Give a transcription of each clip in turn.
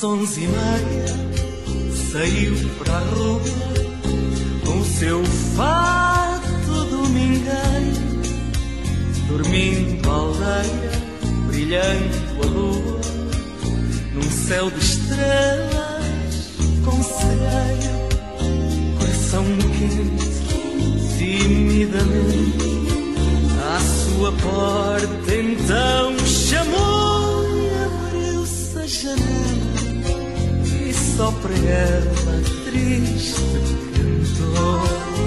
às 11h30 saiu para a rua com o seu fato domingueiro, dormindo a aldeia, brilhando a lua, num céu de estrelas conselheiro. Coração quente, timidamente, à sua porta então chamou e abriu-se a janela, e só para ela triste cantou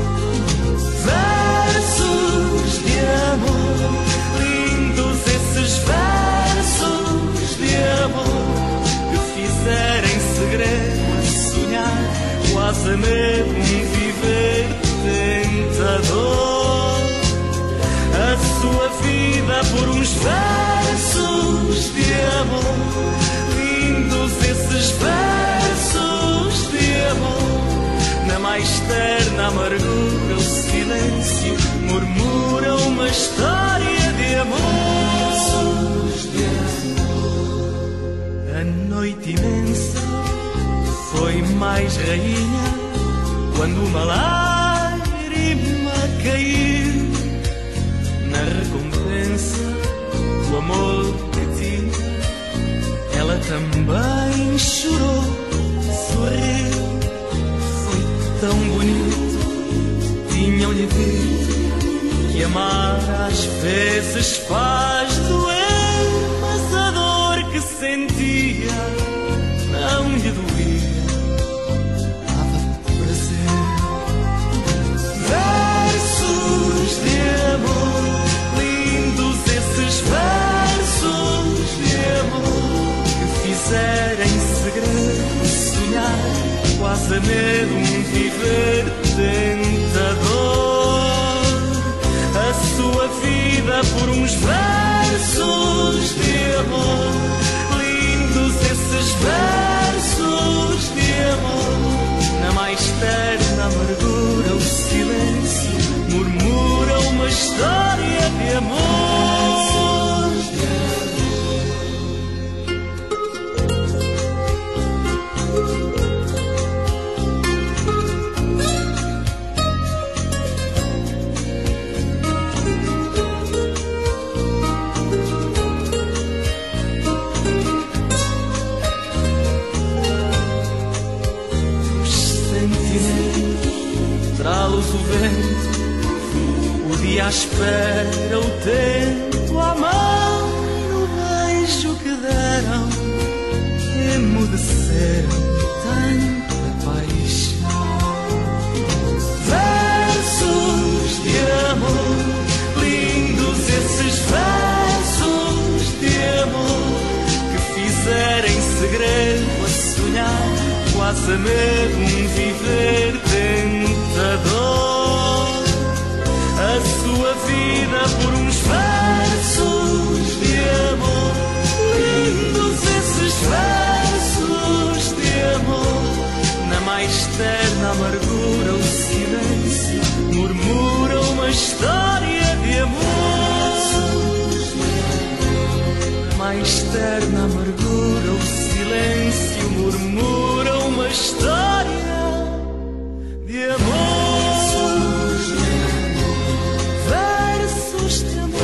versos de amor, lindos esses versos de amor, que fizeram em segredo sonhar, quase a medo viver tentador. A sua vida por uns versos de amor, lindos esses versos de amor. Na mais terna amargura o silêncio murmura uma história de amor. A noite imensa foi mais rainha quando uma lágrima caiu na recompensa do amor que tinha. Ela também chorou, sorriu, foi tão bonito. Tinham-lhe dito que amar às vezes faz doer, mas a dor que sentia não lhe doía, dava prazer. Versos de amor, versos de amor, que fizeram em segredo sonhar, quase a medo viver tentador. A sua vida por uns versos de amor, lindos esses versos de amor. Na mais terna amargura o silêncio murmura uma história de amor. Traz o vento, o dia à espera, o tempo à mão, no beijo que deram, emudeceram tanta paixão. Versos de amor, lindos esses versos de amor, que fizeram em segredo a sonhar, quase a medo viver tentador. A sua vida por uns versos de amor, lindos esses versos de amor. Na mais terna amargura o silêncio murmura uma história de amor. Na mais terna amargura o silêncio murmura uma história de amor. Versos de amor,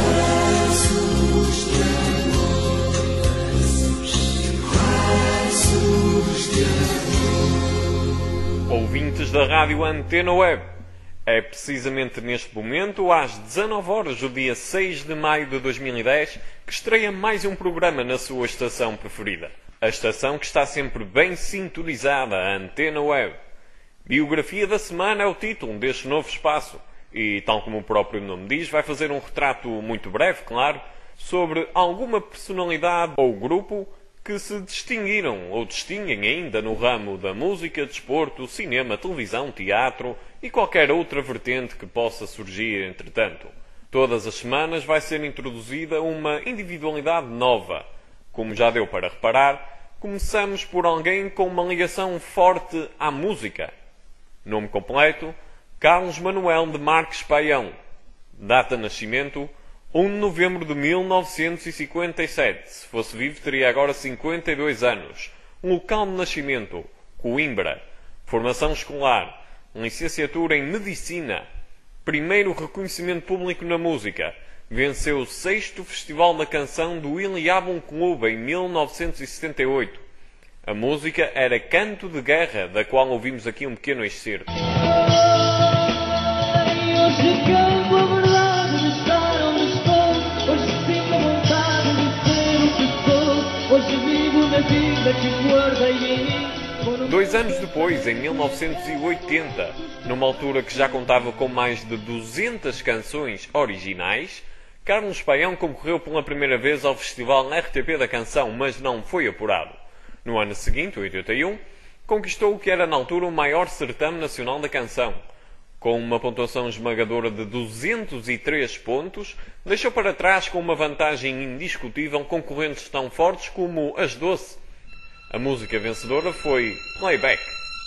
versos de amor. Ouvintes da Rádio Antena Web, é precisamente neste momento, às 19 horas do dia 6 de maio de 2010, que estreia mais um programa na sua estação preferida. A estação que está sempre bem sintonizada, a Antena Web. Biografia da Semana é o título deste novo espaço e, tal como o próprio nome diz, vai fazer um retrato muito breve, claro, sobre alguma personalidade ou grupo que se distinguiram ou distinguem ainda no ramo da música, desporto, cinema, televisão, teatro e qualquer outra vertente que possa surgir entretanto. Todas as semanas vai ser introduzida uma individualidade nova. Como já deu para reparar, começamos por alguém com uma ligação forte à música. Nome completo: Carlos Manuel de Marques Paião. Data de nascimento: 1 de novembro de 1957. Se fosse vivo, teria agora 52 anos. Local de nascimento: Coimbra. Formação escolar: licenciatura em Medicina. Primeiro reconhecimento público na música: venceu o 6º Festival da Canção do Iliabum Clube em 1978. A música era Canto de Guerra, da qual ouvimos aqui um pequeno excerto. Dois anos depois, em 1980, numa altura que já contava com mais de 200 canções originais, Carlos Paião concorreu pela primeira vez ao Festival RTP da Canção, mas não foi apurado. No ano seguinte, 81, conquistou o que era na altura o maior certame nacional da canção. Com uma pontuação esmagadora de 203 pontos, deixou para trás com uma vantagem indiscutível concorrentes tão fortes como As Doce. A música vencedora foi Playback.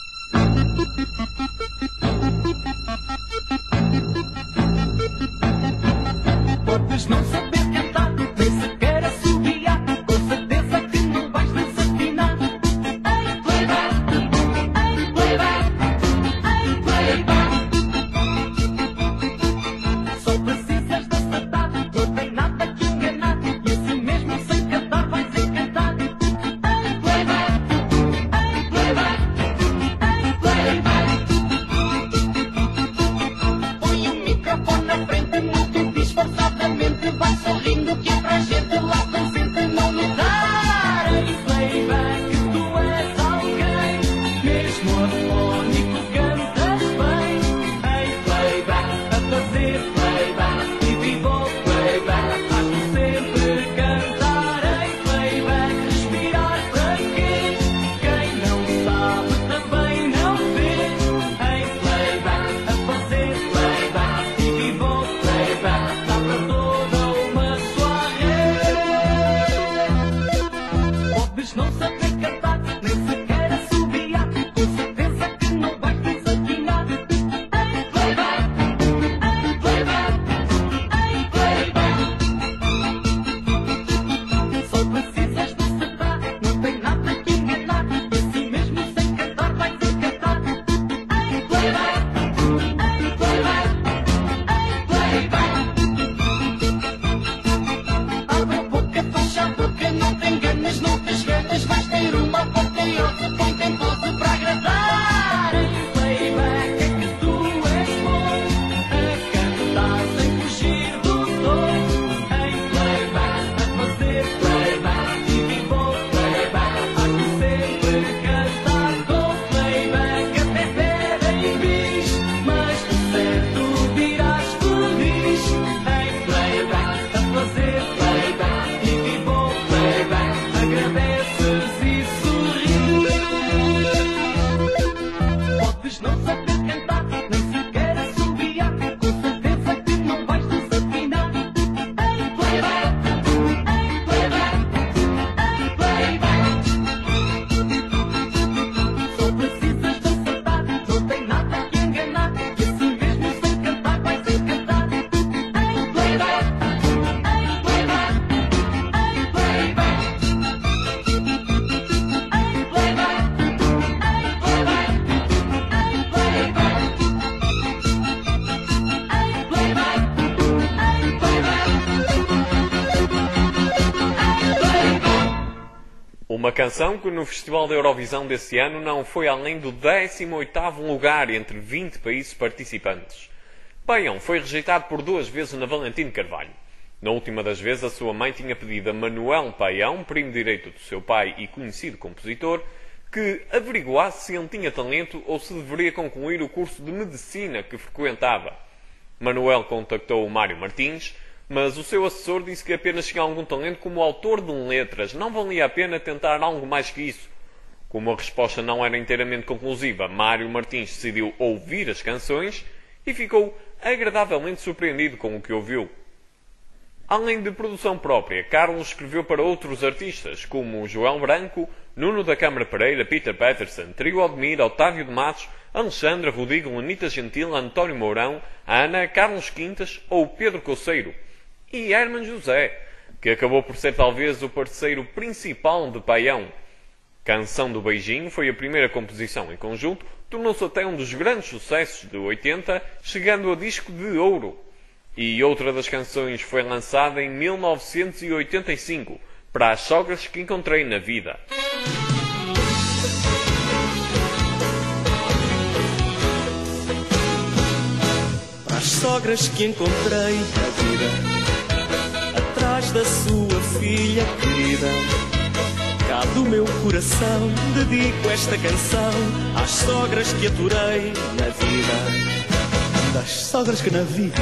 Podes não saber cantar, nem sequer assobiar, com certeza que não vais desafinar. Ei, playback, ei, playback, ei, playback. Só precisas de acertar, não tem nada que enganar, e assim mesmo sem cantar vais encantar. Ei, playback, ei, playback, ei, playback. Põe o microfone na frente, muito disfarçadamente, vai sorrindo que é para a gente lá presente não notar. Ei, playback, tu és alguém, mesmo afónico cantas bem. Ei, playback, a fazer playback, e vivo o playback, faz-me sempre cantar. Ei, playback, respirar para quê? Quem não sabe também não vê. Ei, playback, a fazer playback, e vivo o playback, dá para toda uma soirée. Podes não saber cantar, nem sequer assobiar, com certeza que não vais desafinar. Ei, playback, ei, playback, ei, playback. Só precisas de acertar, não tem nada que enganar, e assim mesmo sem cantar vais encantar. Ei, playback, ei, playback, ei, playback. Abre a boca, fecha a boca, não te enganes, não tens ganas, vais ter uma boca e outra com tempo para agradar. Ei, playback, é que tu és bom a cantar sem fugir do tom. Ei, playback, a fazer playback, e vivo o playback, há-te sempre cantar com playback. Até pedem bis, mas de certo dirás feliz. Ei, playback, a fazer playback, e vivo o playback, agradeces e sorris. Podes não saber cantar, nem sequer assobiar, com certeza que não vais desafinar. Ei, playback, ei, playback, ei, playback. Só precisas de acertar, não tem nada que enganar, e assim mesmo sem cantar vais encantar. Ei, playback, ei, playback, ei, playback. Ei, playback, ei, playback, ei, playback. Ei, playback, ei, playback. Uma canção que no Festival da Eurovisão desse ano não foi além do 18º lugar entre 20 países participantes. Paião foi rejeitado por 2 vezes na Valentim Carvalho. Na última das vezes, a sua mãe tinha pedido a Manuel Paião, primo direito do seu pai e conhecido compositor, que averiguasse se ele tinha talento ou se deveria concluir o curso de medicina que frequentava. Manuel contactou o Mário Martins, mas o seu assessor disse que apenas tinha algum talento como autor de letras, não valia a pena tentar algo mais que isso. Como a resposta não era inteiramente conclusiva, Mário Martins decidiu ouvir as canções e ficou agradavelmente surpreendido com o que ouviu. Além de produção própria, Carlos escreveu para outros artistas, como João Branco, Nuno da Câmara Pereira, Peter Patterson, Trio Aldemir, Otávio de Matos, Alexandra, Rodrigo, Lenita Gentil, António Mourão, Ana, Carlos Quintas ou Pedro Coceiro. E Herman José, que acabou por ser talvez o parceiro principal de Paião. Canção do Beijinho foi a primeira composição em conjunto, tornou-se até um dos grandes sucessos de 80, chegando a disco de ouro. E outra das canções foi lançada em 1985, para as sogras que encontrei na vida. Para as sogras que encontrei na vida, atrás da sua filha querida, cá do meu coração dedico esta canção às sogras que aturei na vida. Das sogras que na vida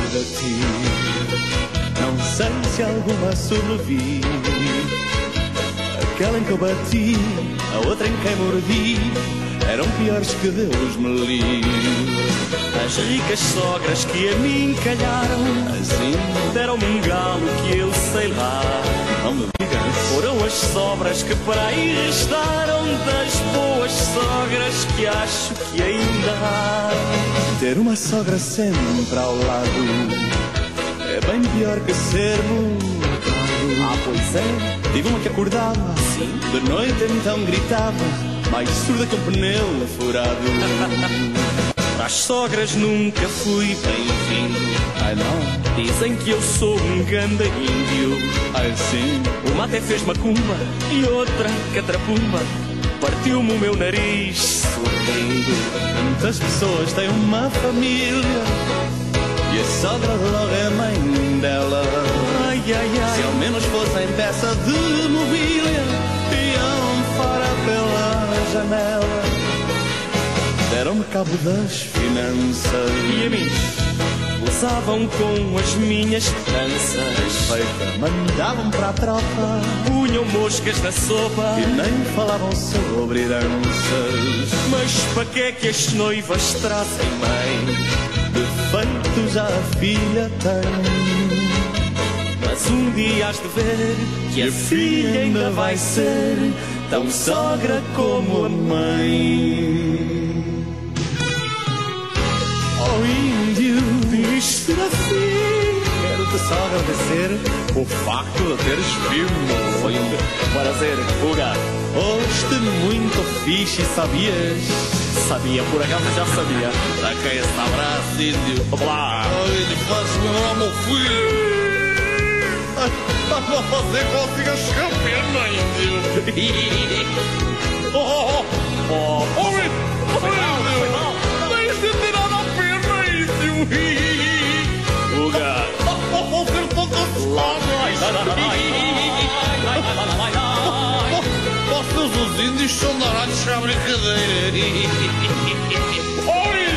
tive, não sei se alguma sobrevive. Aquela em que eu bati, a outra em quem mordi, eram piores que Deus me livre. As ricas sogras que a mim calharam, assim deram-me um galo que eu sei lá. Não me digas. Foram as sobras que para aí restaram das boas sogras que acho que ainda há. Ter uma sogra sempre ao lado é bem pior que ser mudado. Ah, pois é. Tive uma que acordava, sim, de noite então gritava, mais surda que um pneu furado. Para as sogras nunca fui bem-vindo. Ai não. Dizem que eu sou um ganda índio. Ai sim. Uma até fez macumba e outra catrapumba, partiu-me o meu nariz sorrindo. Tantas pessoas têm uma família e a sogra logo é mãe dela. Ai, ai, ai. Se ao menos fossem peça de mobília, iam fora pela janela. Deram-me cabo das finanças e a mim gozavam com as minhas tranças. Mandavam para a tropa, punham moscas na sopa e nem falavam sobre danças. Mas para que é que as noivas trazem bem? Defeitos já a filha tem. Mas um dia has de ver que a filha ainda vai ser tão sogra como a mãe. Oh índio, diz-te assim, quero-te só agradecer o facto de teres vindo. Foi um prazer, Uga. Foste muito fixe, sabias? Sabia, por acaso já sabia. Dá cá esse abraço, índio. Olá. Ai, faz-me lembrar meu filho. Estás a fazer consigo chegar a pena, índio. Oh, oh, oh, oh, índio. Tens de tirar a pena, índio. Uga. Vou ser todo vocês os índios são danados à brincadeira. Oi!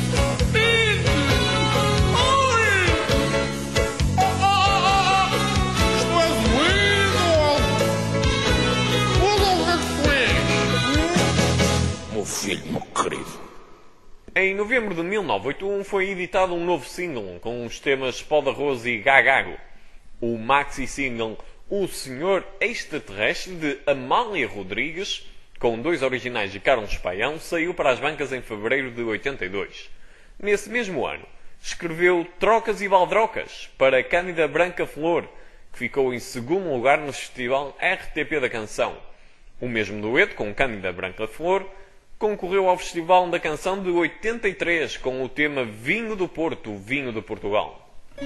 Isto é doído! Olha o que fez! Meu filho, meu querido. Em novembro de 1981 foi editado um novo single com os temas Pó de Arroz e Gagago. O maxi-single O Senhor Extraterrestre, de Amália Rodrigues, com dois originais de Carlos Paião, saiu para as bancas em fevereiro de 82. Nesse mesmo ano, escreveu Trocas e Baldrocas para Cândida Branca Flor, que ficou em segundo lugar no Festival RTP da Canção. O mesmo dueto com Cândida Branca Flor concorreu ao Festival da Canção de 83 com o tema Vinho do Porto, Vinho de Portugal.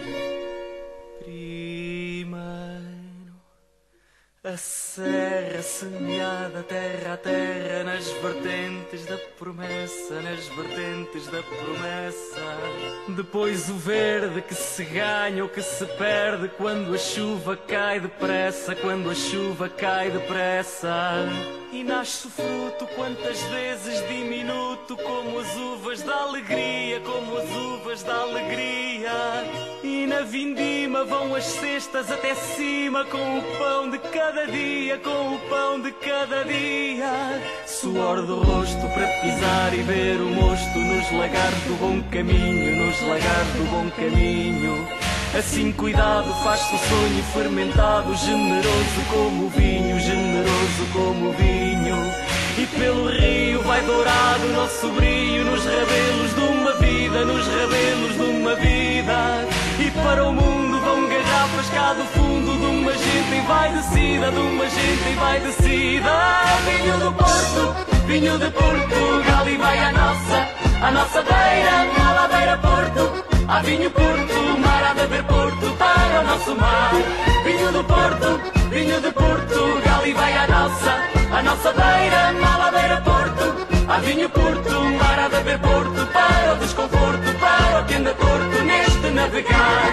A serra semeada terra a terra, nas vertentes da promessa, nas vertentes da promessa. Depois o verde que se ganha ou que se perde quando a chuva cai depressa, quando a chuva cai depressa. E nasce o fruto quantas vezes diminuto, como as uvas da alegria, como as uvas da alegria. E na vindima vão as cestas até cima, com o pão de cada dia, com o pão de cada dia. Suor do rosto para pisar e ver o mosto nos lagares do bom caminho, nos lagares do bom caminho. Assim cuidado faz-se o sonho fermentado, generoso como o vinho, generoso como o vinho. E pelo rio vai dourado o nosso brilho, nos rabelos de uma vida, nos rabelos de uma vida. E para o mundo vão garrar à fascada do fundo de uma gente e vai descida, de uma gente e vai descida. Vinho do Porto, vinho de Portugal e vai à nossa beira, na ladeira Porto. Há vinho Porto, mar há de haver Porto para o nosso mar. Vinho do Porto, vinho de Portugal e vai à nossa beira, na ladeira Porto. Há vinho Porto, mar há de haver Porto para o desconforto, para o que anda torto neste navegar.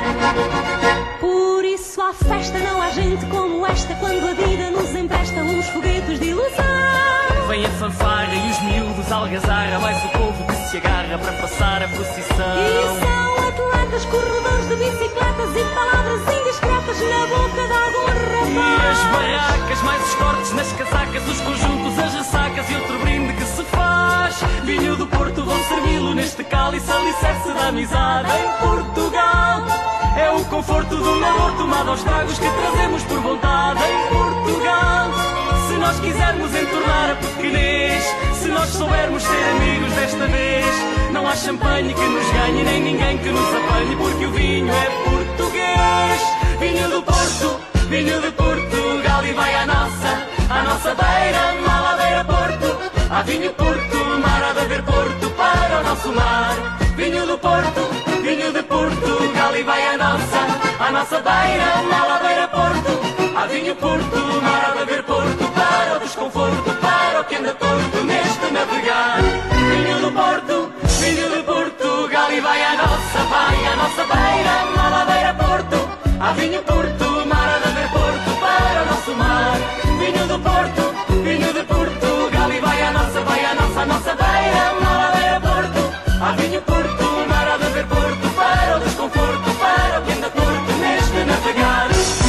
Por isso há festa, não há gente como esta, quando a vida nos empresta uns foguetes de ilusão. Vem a fanfarra e os miúdos algazarra, mais o povo que se agarra para passar a procissão. E são atletas, corredores de bicicletas e palavras indiscretas na boca de algum rapaz. E as barracas, mais os cortes nas casacas, os conjuntos, as ressacas e outro brinde que se faz. Vinho do Porto, vão servi-lo neste cálice, alicerce da amizade em Portugal. É o conforto do amor tomado aos tragos que trazemos por vontade em Portugal. Se nós quisermos entornar a pequenez, se nós soubermos ser amigos desta vez, não há champanhe que nos ganhe, nem ninguém que nos apanhe, porque o vinho é português. Vinho do Porto, vinho de Portugal e vai à nossa beira, na ladeira Porto. Há vinho Porto, mar há de haver Porto para o nosso mar. Vinho do Porto, vinho de Portugal e vai à nossa beira, na ladeira Porto. Há vinho Porto, mar há de haver Porto para o desconforto, para o que anda torto neste navegar. Vinho do Porto, vinho de Portugal e vai à nossa beira, na ladeira Porto. Há vinho Porto, mar há de haver Porto para o nosso mar. Vinho do Porto, vinho de Portugal e vai à nossa beira, na ladeira Porto. Há vinho Porto, mar há de haver Porto para o desconforto, para o que anda torto neste navegar.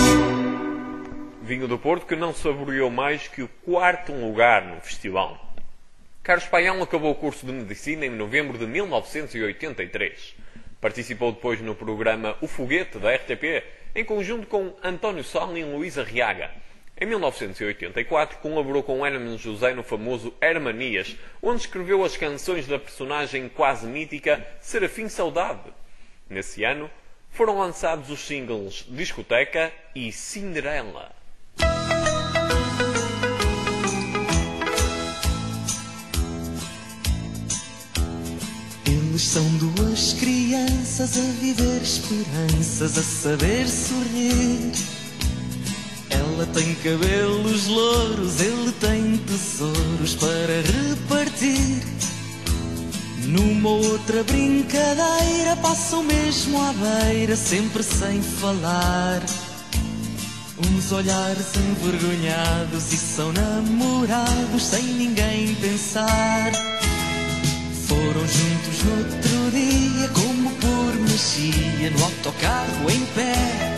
Vinho do Porto que não saboreou mais que o 4º lugar no festival. Carlos Paião acabou o curso de Medicina em novembro de 1983. Participou depois no programa O Foguete, da RTP, em conjunto com António Sala e Luís Arriaga. Em 1984, colaborou com Hermano José no famoso Hermanias, onde escreveu as canções da personagem quase mítica Serafim Saudade. Nesse ano, foram lançados os singles Discoteca e Cinderela. Eles são duas crianças a viver esperanças, a saber sorrir. Ela tem cabelos louros, ele tem tesouros para repartir. Numa outra brincadeira passam mesmo à beira, sempre sem falar. Uns olhares envergonhados e são namorados sem ninguém pensar. Foram juntos no outro dia, como por magia, no autocarro em pé.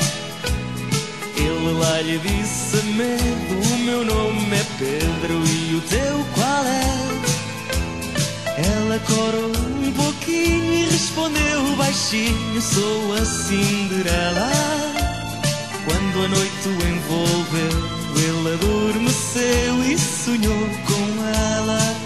Ele lá lhe disse a medo: o meu nome é Pedro e o teu qual é? Ela corou um pouquinho e respondeu baixinho: sou a Cinderela. Quando a noite o envolveu, ele adormeceu e sonhou com ela.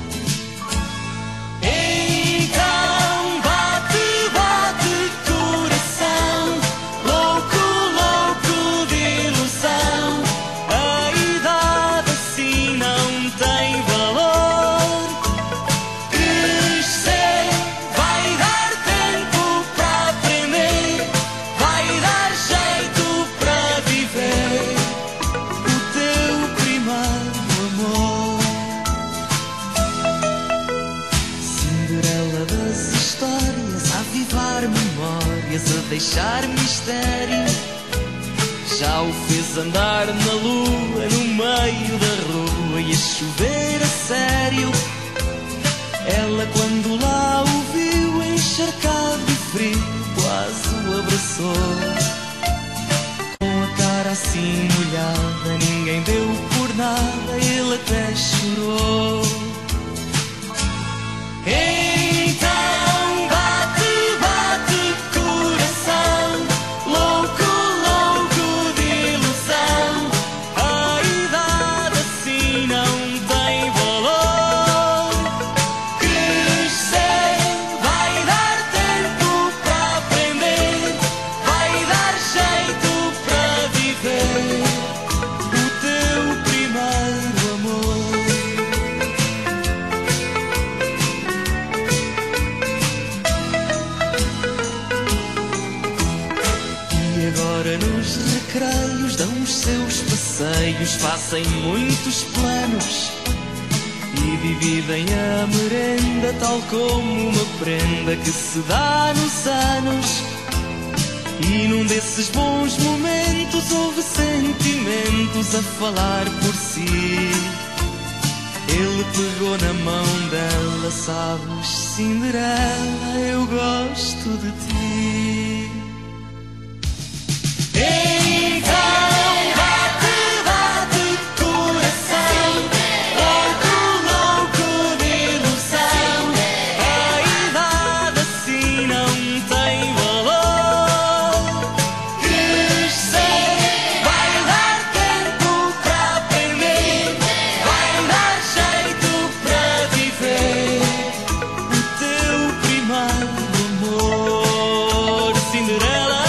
Deixar mistério, já o fez andar na lua, no meio da rua e a chover a sério. Ela quando lá o viu encharcado de frio, quase o abraçou. Com a cara assim molhada, ninguém deu por nada, ele até chorou. Jeito agora nos recreios dão os seus passeios, fazem muitos planos e dividem a merenda tal como uma prenda que se dá nos anos. E num desses bons momentos houve sentimentos a falar por si. Ele pegou na mão dela, sabes, Cinderela, eu gosto de ti. Então bate, bate coração, louco, louco de ilusão. A idade assim não tem valor. Crescer vai dar tempo para aprender, vai dar jeito para viver o teu primeiro amor, Cinderela.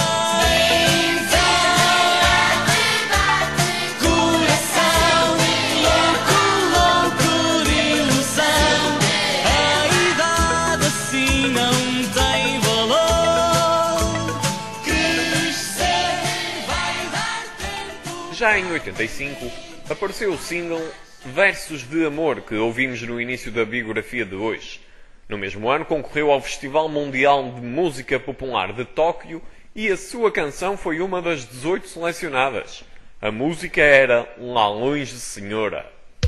Já em 85, apareceu o single Versos de Amor, que ouvimos no início da biografia de hoje. No mesmo ano, concorreu ao Festival Mundial de Música Popular de Tóquio e a sua canção foi uma das 18 selecionadas. A música era Lá Longe Senhora.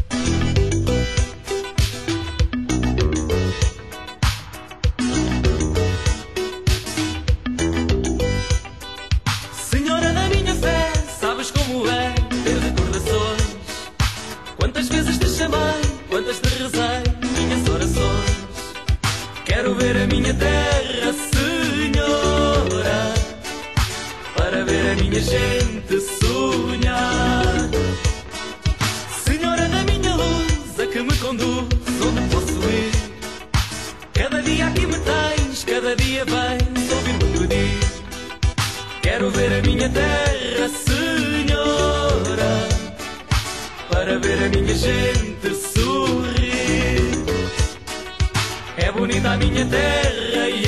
Senhora da minha fé, sabes como é ter recordações? Quantas vezes te chamei, quantas te rezei, minhas orações. Quero ver a minha terra, Senhora, para ver a minha gente sonhar. Senhora da minha luz, a que me conduz onde posso ir. Cada dia aqui me tens, cada dia vens ouvir-me pedir. Quero ver a minha terra, Senhora, para ver a minha gente sorrir. É bonita a minha terra e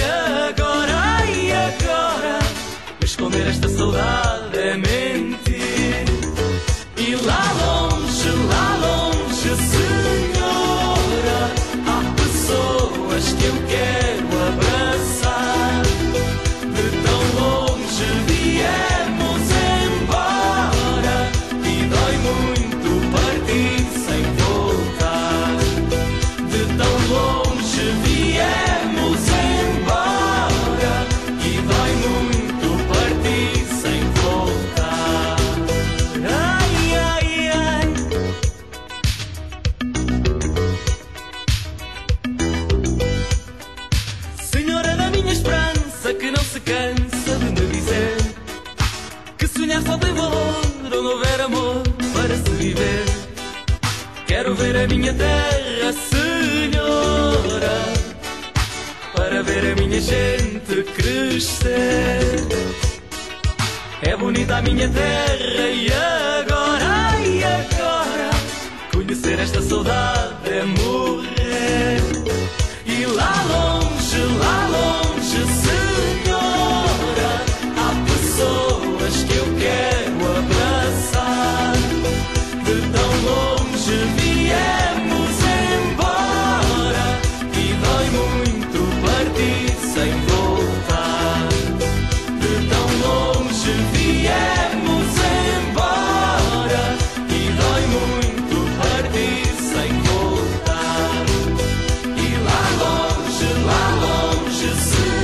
agora esconder esta saudade é mentir. E lá longe, Senhora, há pessoas que eu quero abraçar. De tão longe viemos embora e dói muito partir sem voltar. De tão longe viemos embora e dói muito partir sem voltar. Ai, ai, ai. Senhora da minha esperança, que não se cansa de me dizer que sonhar só tem valor onde houver amor para se viver. Quero ver a minha terra, Senhora, para ver a minha gente crescer. É bonita a minha terra e agora conhecer esta saudade é morrer. E lá longe, Senhora, há pessoas que eu quero abraçar. De tão longe viemos embora e dói muito partir sem voltar. De tão longe viemos embora e dói muito partir sem voltar. E lá longe, Senhora,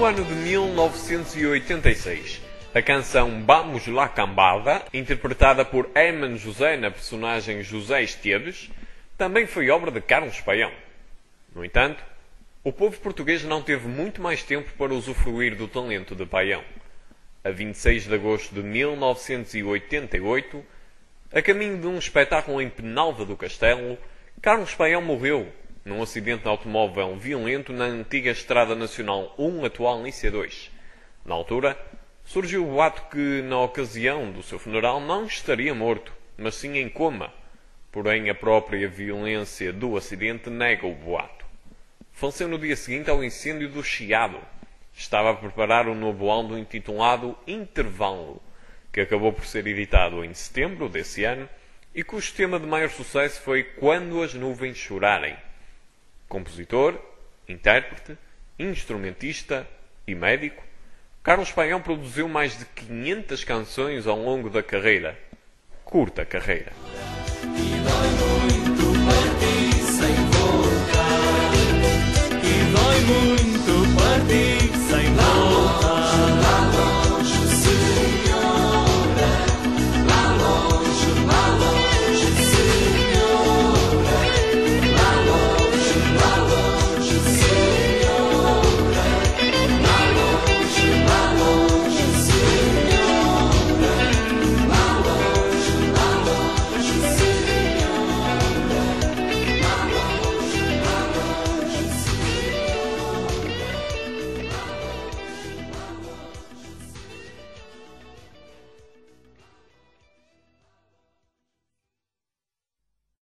no ano de 1986, a canção Vamos lá Cambada, interpretada por Herman José na personagem José Esteves, também foi obra de Carlos Paião. No entanto, o povo português não teve muito mais tempo para usufruir do talento de Paião. A 26 de agosto de 1988, a caminho de um espetáculo em Penalva do Castelo, Carlos Paião morreu num acidente de automóvel violento na antiga Estrada Nacional 1, atual IC2. Na altura, surgiu o boato que, na ocasião do seu funeral, não estaria morto, mas sim em coma. Porém, a própria violência do acidente nega o boato. Faleceu no dia seguinte ao incêndio do Chiado. Estava a preparar um novo álbum intitulado Intervalo, que acabou por ser editado em setembro desse ano e cujo tema de maior sucesso foi Quando as Nuvens Chorarem. Compositor, intérprete, instrumentista e médico, Carlos Paião produziu mais de 500 canções ao longo da carreira. Curta carreira. E dói muito partir sem voltar. E dói muito